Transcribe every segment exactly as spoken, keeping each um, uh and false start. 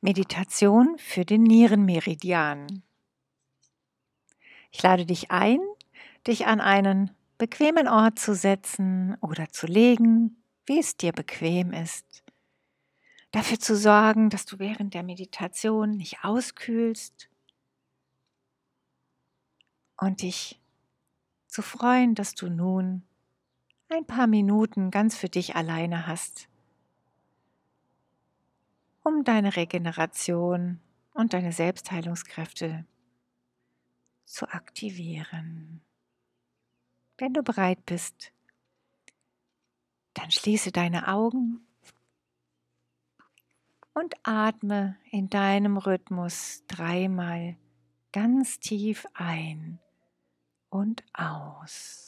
Meditation für den Nierenmeridian. Ich lade dich ein, dich an einen bequemen Ort zu setzen oder zu legen, wie es dir bequem ist. Dafür zu sorgen, dass du während der Meditation nicht auskühlst und dich zu freuen, dass du nun ein paar Minuten ganz für dich alleine hast, um deine Regeneration und deine Selbstheilungskräfte zu aktivieren. Wenn du bereit bist, dann schließe deine Augen und atme in deinem Rhythmus dreimal ganz tief ein und aus.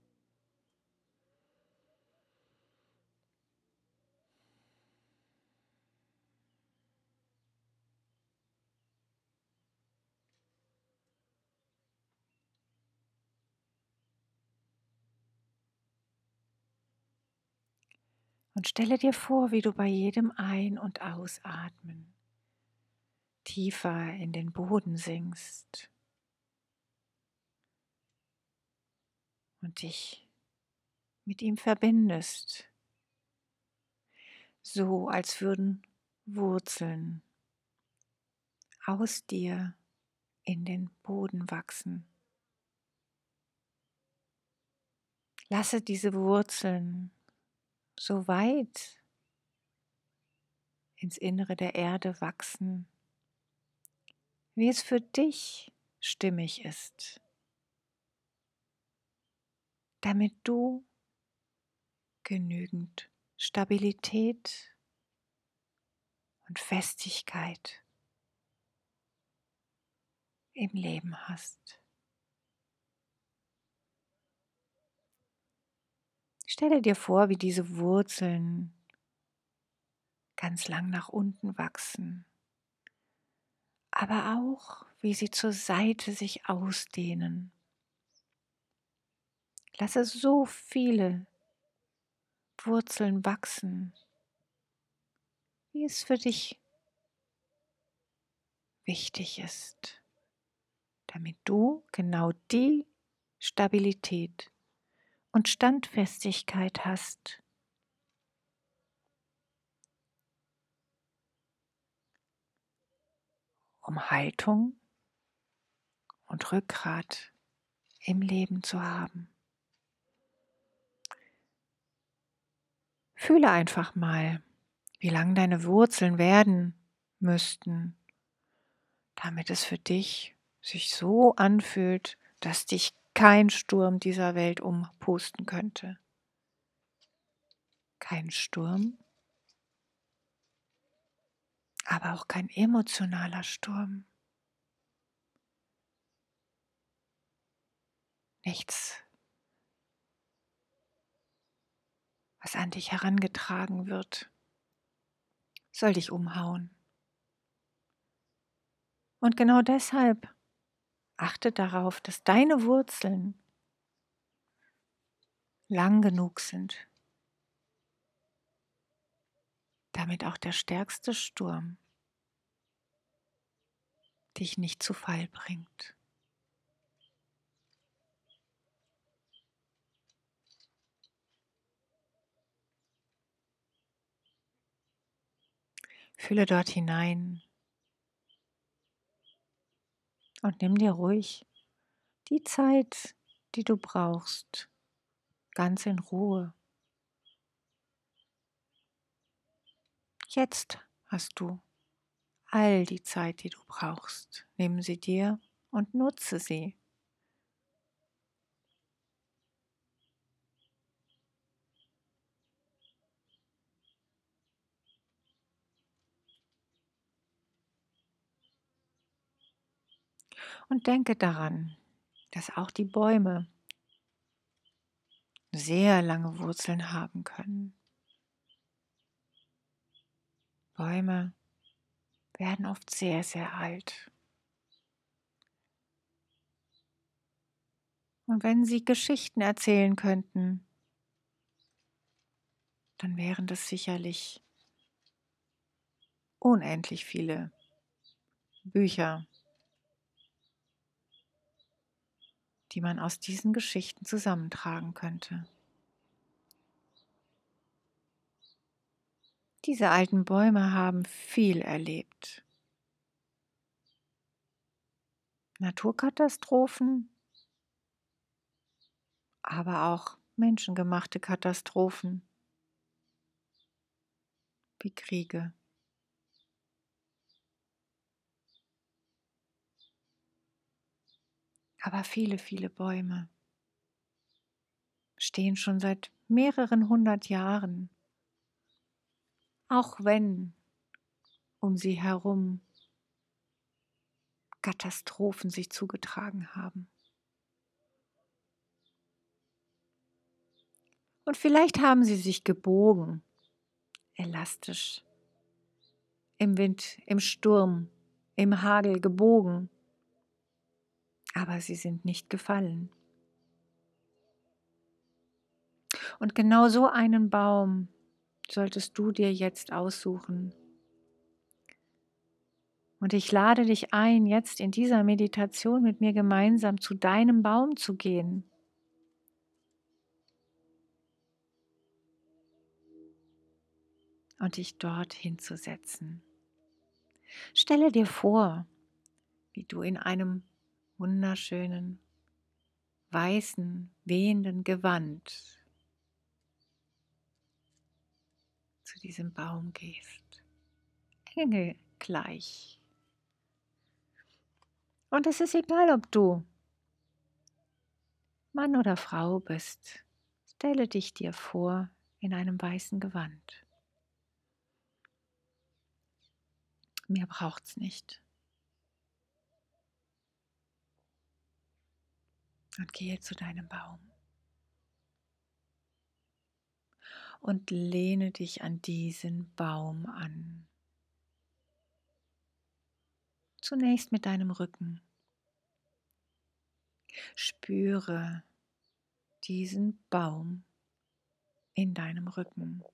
Und stelle dir vor, wie du bei jedem Ein- und Ausatmen tiefer in den Boden sinkst und dich mit ihm verbindest, so als würden Wurzeln aus dir in den Boden wachsen. Lasse diese Wurzeln so weit ins Innere der Erde wachsen, wie es für dich stimmig ist, damit du genügend Stabilität und Festigkeit im Leben hast. Stelle dir vor, wie diese Wurzeln ganz lang nach unten wachsen, aber auch, wie sie zur Seite sich ausdehnen. Lasse so viele Wurzeln wachsen, wie es für dich wichtig ist, damit du genau die Stabilität und Standfestigkeit hast, um Haltung und Rückgrat im Leben zu haben. Fühle einfach mal, wie lang deine Wurzeln werden müssten, damit es für dich sich so anfühlt, dass dich kein Sturm dieser Welt umpusten könnte. Kein Sturm, aber auch kein emotionaler Sturm. Nichts, was an dich herangetragen wird, soll dich umhauen. Und genau deshalb achte darauf, dass deine Wurzeln lang genug sind, damit auch der stärkste Sturm dich nicht zu Fall bringt. Fühle dort hinein und nimm dir ruhig die Zeit, die du brauchst, ganz in Ruhe. Jetzt hast du all die Zeit, die du brauchst. Nimm sie dir und nutze sie. Und denke daran, dass auch die Bäume sehr lange Wurzeln haben können. Bäume werden oft sehr, sehr alt. Und wenn sie Geschichten erzählen könnten, dann wären das sicherlich unendlich viele Bücher, die man aus diesen Geschichten zusammentragen könnte. Diese alten Bäume haben viel erlebt. Naturkatastrophen, aber auch menschengemachte Katastrophen wie Kriege. Aber viele, viele Bäume stehen schon seit mehreren hundert Jahren, auch wenn um sie herum Katastrophen sich zugetragen haben. Und vielleicht haben sie sich gebogen, elastisch, im Wind, im Sturm, im Hagel gebogen, aber sie sind nicht gefallen. Und genau so einen Baum solltest du dir jetzt aussuchen. Und ich lade dich ein, jetzt in dieser Meditation mit mir gemeinsam zu deinem Baum zu gehen. Und dich dort hinzusetzen. Stelle dir vor, wie du in einem wunderschönen, weißen, wehenden Gewand zu diesem Baum gehst. Engelgleich. Und es ist egal, ob du Mann oder Frau bist. Stelle dich dir vor in einem weißen Gewand. Mehr braucht's nicht. Und gehe zu deinem Baum. Und lehne dich an diesen Baum an. Zunächst mit deinem Rücken. Spüre diesen Baum in deinem Rücken.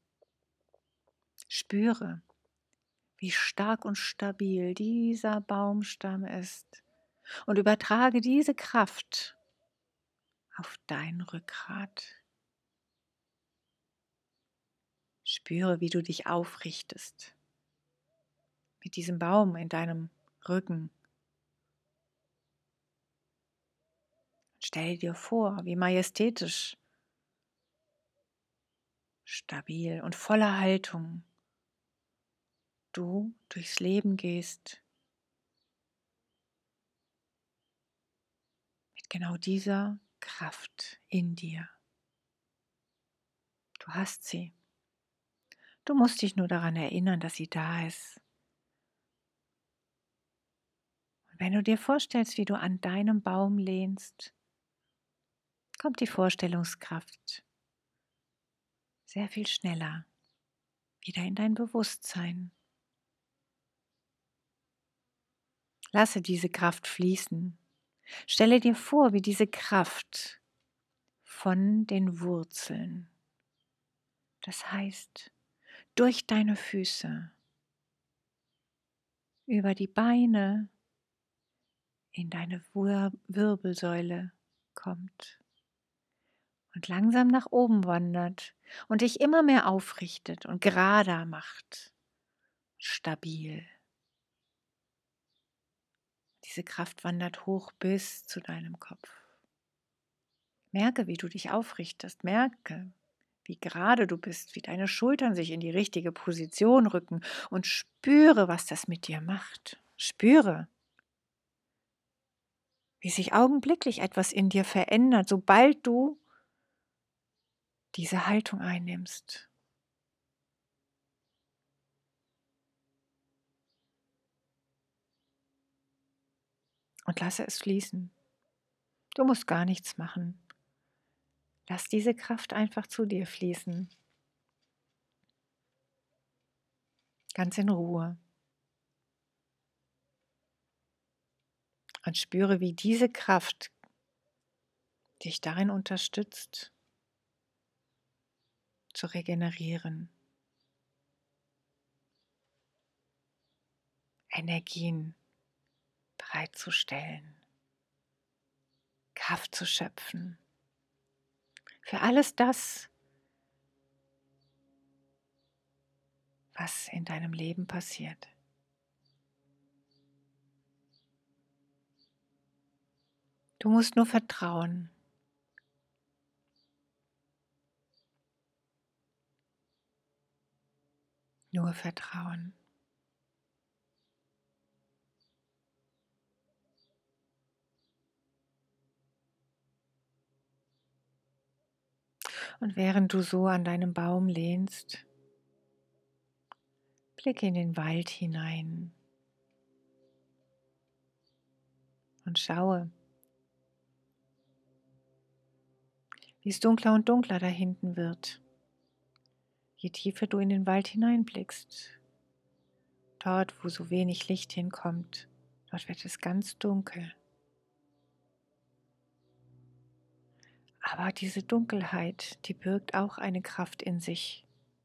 Spüre, wie stark und stabil dieser Baumstamm ist und übertrage diese Kraft auf dein Rückgrat. Spüre, wie du dich aufrichtest mit diesem Baum in deinem Rücken. Stell dir vor, wie majestätisch, stabil und voller Haltung du durchs Leben gehst. Mit genau dieser Kraft in dir. Du hast sie. Du musst dich nur daran erinnern, dass sie da ist. Und wenn du dir vorstellst, wie du an deinem Baum lehnst, kommt die Vorstellungskraft sehr viel schneller wieder in dein Bewusstsein. Lasse diese Kraft fließen. Stelle dir vor, wie diese Kraft von den Wurzeln, das heißt durch deine Füße, über die Beine in deine Wir- Wirbelsäule kommt und langsam nach oben wandert und dich immer mehr aufrichtet und gerader macht, stabil. Diese Kraft wandert hoch bis zu deinem Kopf. Merke, wie du dich aufrichtest. Merke, wie gerade du bist, wie deine Schultern sich in die richtige Position rücken und spüre, was das mit dir macht. Spüre, wie sich augenblicklich etwas in dir verändert, sobald du diese Haltung einnimmst. Und lasse es fließen. Du musst gar nichts machen. Lass diese Kraft einfach zu dir fließen. Ganz in Ruhe. Und spüre, wie diese Kraft dich darin unterstützt, zu regenerieren. Energien bereitzustellen, Kraft zu schöpfen für alles das, was in deinem Leben passiert. Du musst nur vertrauen. Nur vertrauen. Und während du so an deinem Baum lehnst, blicke in den Wald hinein und schaue, wie es dunkler und dunkler da hinten wird, je tiefer du in den Wald hineinblickst. Dort, wo so wenig Licht hinkommt, dort wird es ganz dunkel. Aber diese Dunkelheit, die birgt auch eine Kraft in sich.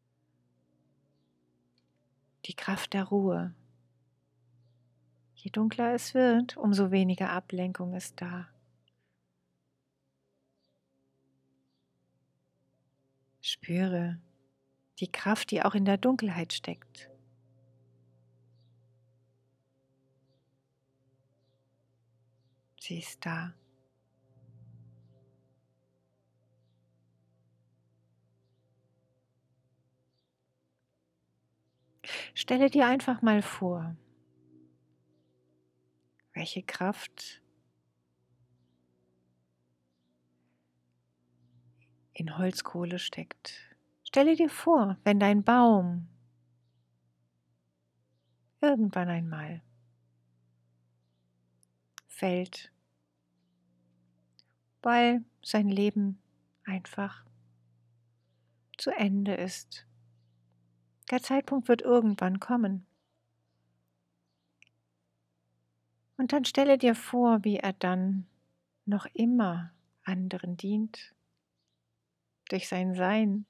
Die Kraft der Ruhe. Je dunkler es wird, umso weniger Ablenkung ist da. Spüre die Kraft, die auch in der Dunkelheit steckt. Sie ist da. Stelle dir einfach mal vor, welche Kraft in Holzkohle steckt. Stelle dir vor, wenn dein Baum irgendwann einmal fällt, weil sein Leben einfach zu Ende ist. Der Zeitpunkt wird irgendwann kommen. Und dann stelle dir vor, wie er dann noch immer anderen dient, durch sein Sein.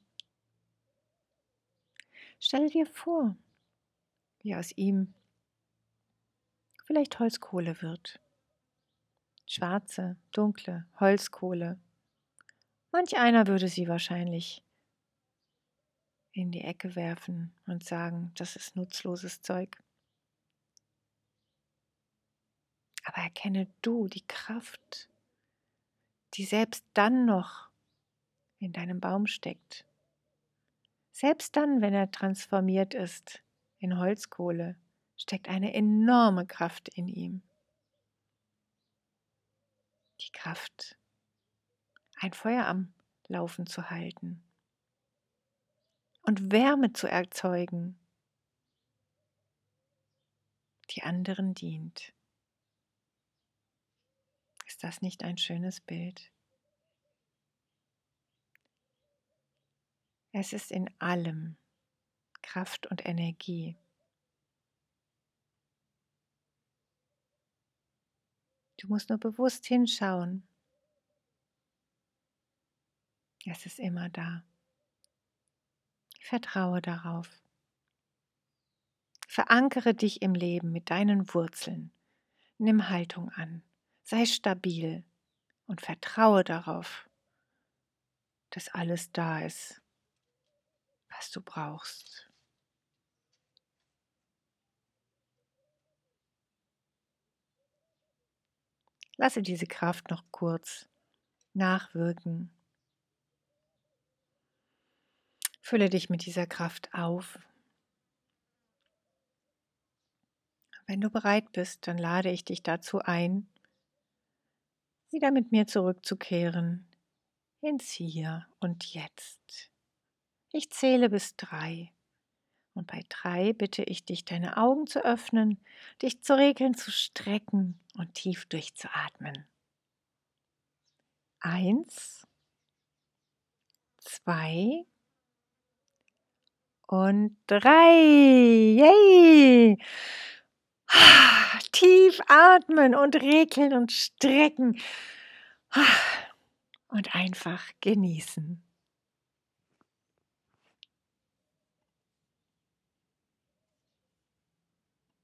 Stelle dir vor, wie aus ihm vielleicht Holzkohle wird. Schwarze, dunkle Holzkohle. Manch einer würde sie wahrscheinlich in die Ecke werfen und sagen, das ist nutzloses Zeug. Aber erkenne du die Kraft, die selbst dann noch in deinem Baum steckt. Selbst dann, wenn er transformiert ist in Holzkohle, steckt eine enorme Kraft in ihm. Die Kraft, ein Feuer am Laufen zu halten und Wärme zu erzeugen, die anderen dient. Ist das nicht ein schönes Bild? Es ist in allem Kraft und Energie. Du musst nur bewusst hinschauen. Es ist immer da. Vertraue darauf. Verankere dich im Leben mit deinen Wurzeln. Nimm Haltung an. Sei stabil und vertraue darauf, dass alles da ist, was du brauchst. Lasse diese Kraft noch kurz nachwirken. Fülle dich mit dieser Kraft auf. Wenn du bereit bist, dann lade ich dich dazu ein, wieder mit mir zurückzukehren ins Hier und Jetzt. Ich zähle bis drei. Und bei drei bitte ich dich, deine Augen zu öffnen, dich zu regeln, zu strecken und tief durchzuatmen. Eins, zwei und drei. Yay! Tief atmen und regeln und strecken und einfach genießen.